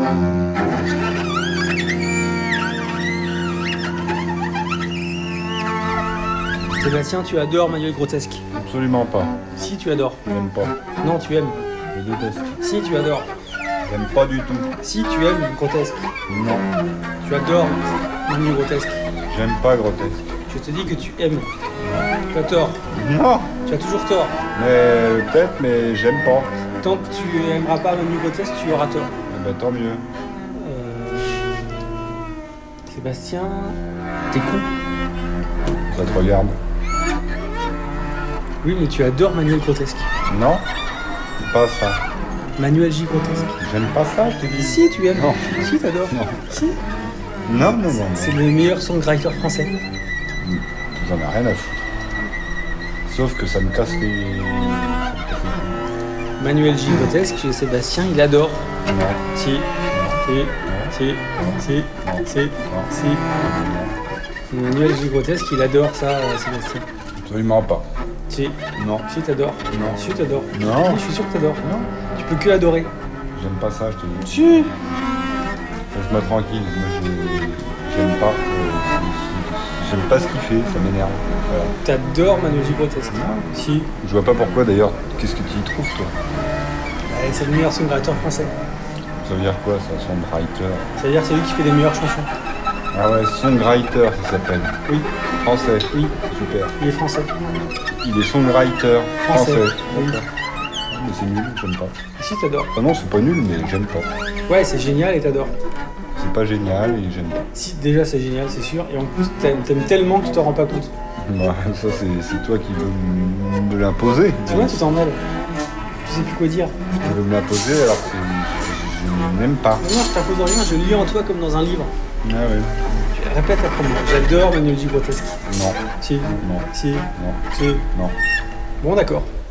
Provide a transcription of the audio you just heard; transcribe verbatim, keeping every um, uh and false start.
Sébastien, tu adores Manuel Grotesque. Absolument pas. Si, tu adores. J'aime pas. Non, tu aimes. Je déteste. Si, tu adores. J'aime pas du tout. Si, tu aimes Grotesque. Non. Tu adores Manuel Grotesque. J'aime pas grotesque. Je te dis que tu aimes. Tu as tort. Non. Tu as toujours tort. Mais peut-être, mais j'aime pas. Tant que tu aimeras pas Manuel Grotesque, tu auras tort. Eh ben tant mieux. Euh... Sébastien, t'es con. Ça te regarde. Oui, mais tu adores Manuel Grotesque. Non. C'est pas ça. Manuel J. Grotesque. J'aime pas ça, je te dis. Si, tu aimes. Non. Si, t'adores. Non. Si. Non, non, non. C'est le meilleur songwriter français. J'en ai rien à foutre. Sauf que ça me casse les... Ça me casse les Manuel J. Grotesque, chez Sébastien, il adore. couilles. Non. Si. Si. Si. Si. Si. Si. Manuel J. Grotesque, il adore ça, euh, Sébastien. Absolument pas. Si. Non. Si, t'adores. Non. Si, t'adores. Non. Oui, je suis sûr que t'adores. Non. Tu peux que adorer. J'aime pas ça, je te dis. Si. Laisse-moi tranquille. Moi, je... j'aime pas. euh, J'aime pas ce qu'il fait, ça m'énerve. Voilà. T'adores Manuel J. Grotesque. Non. Si. Je vois pas pourquoi d'ailleurs. Qu'est-ce que tu y trouves, toi? Ouais, c'est le meilleur songwriter français. Ça veut dire quoi, ça? Songwriter? Ça veut dire que c'est lui qui fait les meilleures chansons. Ah ouais, songwriter, ça s'appelle. Oui. Français. Oui. Super. Il est français. Il est songwriter français. Français. Oui. D'accord. Mais c'est nul, j'aime pas. Si, t'adores. Ah non, c'est pas nul, mais j'aime pas. Ouais, c'est génial et t'adores. C'est pas génial et j'aime pas. Si, déjà, c'est génial, c'est sûr. Et en plus, t'aimes, t'aimes tellement que tu t'en rends pas compte. Bah, ça, c'est, c'est toi qui veux m- me l'imposer. Tu vois, tu t'en mêles. Tu sais plus quoi dire. Tu veux me l'imposer alors que je, je n'aime pas. Non, je t'impose rien, je lis en toi comme dans un livre. Ah ouais. Je répète la première. J'adore Manuel J. Grotesque. Non. Si. Non. Si. Non. Si. Non. Bon, d'accord.